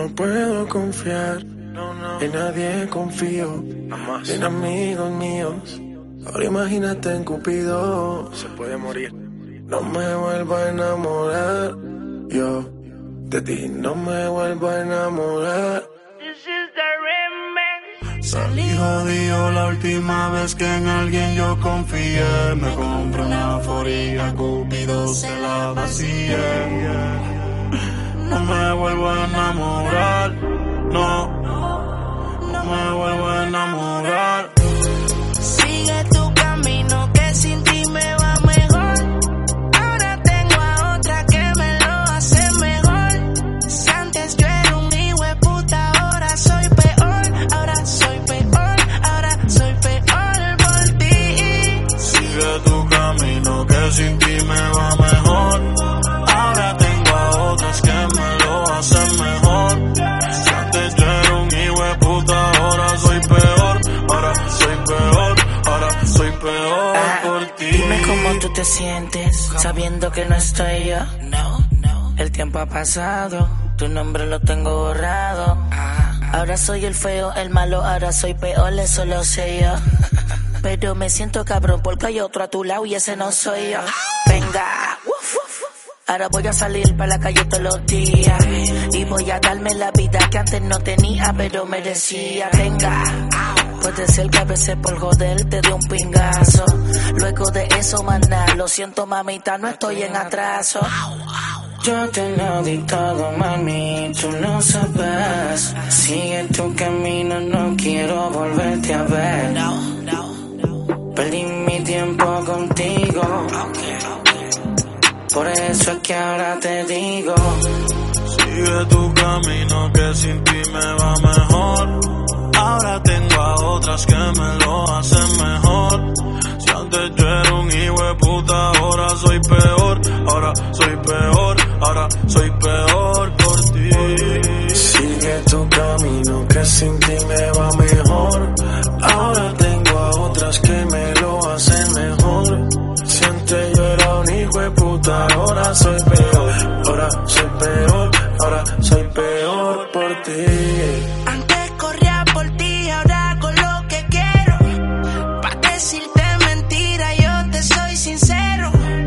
No puedo confiar en nadie, confío en amigos míos. Ahora imagínate en Cupido, se puede morir. No me vuelvo a enamorar, yo de ti no me vuelvo a enamorar. Salí jodido la última vez que en alguien yo confié. Me compré una euforia, Cupido se la vacié. No me vuelvo a enamorar, no me vuelvo a enamorar. Sigue tu camino que sin ti me va mejor. Ahora tengo a otra que me lo hace mejor. Si antes yo era un hijo de puta, ahora soy peor. Ahora soy peor, ahora soy peor por ti. Sigue tu camino que sin ti me va mejor. Ahora tengo a otras que me lo hacen mejor. Si antes yo era un hijo de puta, ahora soy peor. Ahora soy peor, ahora soy peor por ti. Dime cómo tú te sientes, sabiendo que no estoy yo. El tiempo ha pasado, tu nombre lo tengo borrado. Ahora soy el feo, el malo, ahora soy peor, eso lo sé yo. Pero me siento cabrón porque hay otro a tu lado y ese no soy yo. Venga, ahora voy a salir para la calle todos los días y voy a darme la vida que antes no tenía, pero merecía. Venga, puede ser que a veces por joder te dé un pingazo. Luego de eso, maná, lo siento mamita, no estoy en atraso. Yo te lo di todo, mami, tú no sabes. Sigue tu camino, no quiero volverte a ver. Perdí mi tiempo contigo, por eso es que ahora te digo. Sigue tu camino que sin ti me va mejor. Ahora tengo a otras que me lo hacen mejor. Si antes yo era un hijo de puta, ahora soy peor. Ahora soy peor, ahora soy peor por ti. Sigue tu camino que sin ti me va mejor. Ahora tengo a otras que me lo hacen mejor. Si antes yo era un hijo de puta, ahora soy peor. Ahora soy peor, ahora soy peor por ti. Antes corría por ti, ahora hago lo que quiero. Pa' decirte mentira, yo te soy sincero.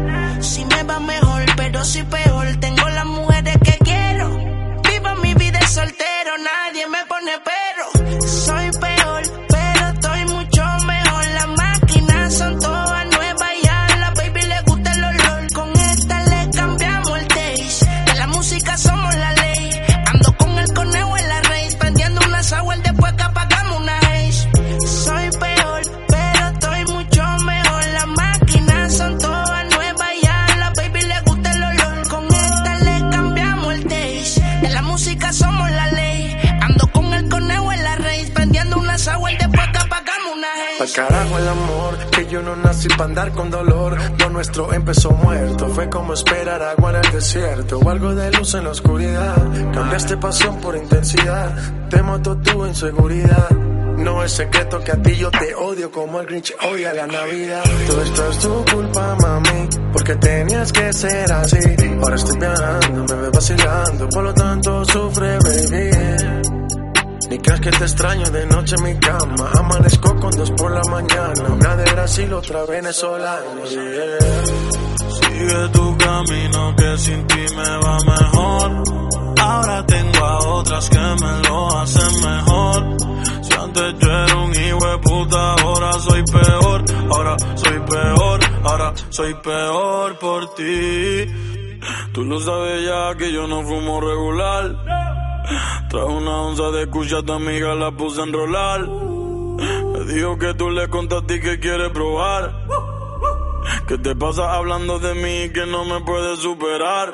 Si me va mejor, pero si peor, tengo las mujeres que quiero. Vivo mi vida de soltero, nadie me pone pero. Soy peor, pero estoy mucho mejor. Las máquinas son todas nuevas y a la baby le gusta el olor. Con esta le cambiamos el taste. De la música somos la ley. Ando con el conejo en la race, prendiendo una sour después que apagamos una haze. Soy peor, pero estoy mucho mejor. Las máquinas son todas nuevas y a la baby le gusta el olor. Con esta le cambiamos el taste. De la música somos la ley. Ando con el conejo en la race, prendiendo una sour después que apagamos una haze. Pa'l carajo el amor, que yo no nací pa' andar con dolor. Lo nuestro empezó muerto, fue como esperar agua en el desierto o algo de luz en la oscuridad. Cambiaste pasión por intensidad, te mató tu inseguridad. No es secreto que a ti yo te odio como el Grinch odia la Navidad. Todo esto es tu culpa, mami, porque tenías que ser así. Ahora estoy viajando, me ves vacilando, por lo tanto sufre, baby. Ni creas que te extraño de noche en mi cama. Amanezco con 2 por la mañana. Una de Brasil, otra venezolana, yeah. Sigue tu camino que sin ti me va mejor. Ahora tengo a otras que me lo hacen mejor. Si antes yo era un hijo de puta, ahora soy peor. Ahora soy peor, ahora soy peor por ti. Tú lo sabes ya que yo no fumo regular. Traje una onza de cucha a tu amiga, la puse a enrolar. Me dijo que tú le contaste que quieres probar. Que te pasas hablando de mí que no me puedes superar.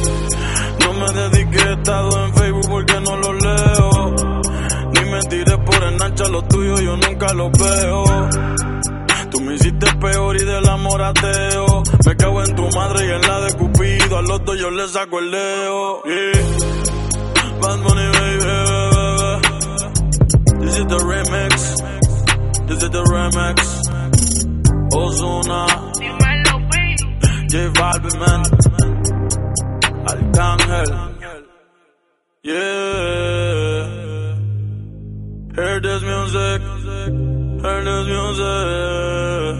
No me dediqué, he estado en Facebook porque no lo leo. Ni me tiré por enancha, lo tuyo yo nunca lo veo. Tú me hiciste peor y del amor ateo. Me cago en tu madre y en la de Cupido. A los dos yo le saco el leo. Yeah. Bad Bunny, baby. This is the remix. This is the remix. Ozuna. J Balvin, man. Arcángel. Yeah. Heard this music. Heard this music.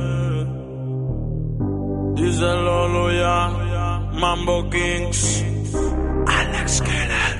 Dice Lolo ya. Mambo Kings. Alex Killer.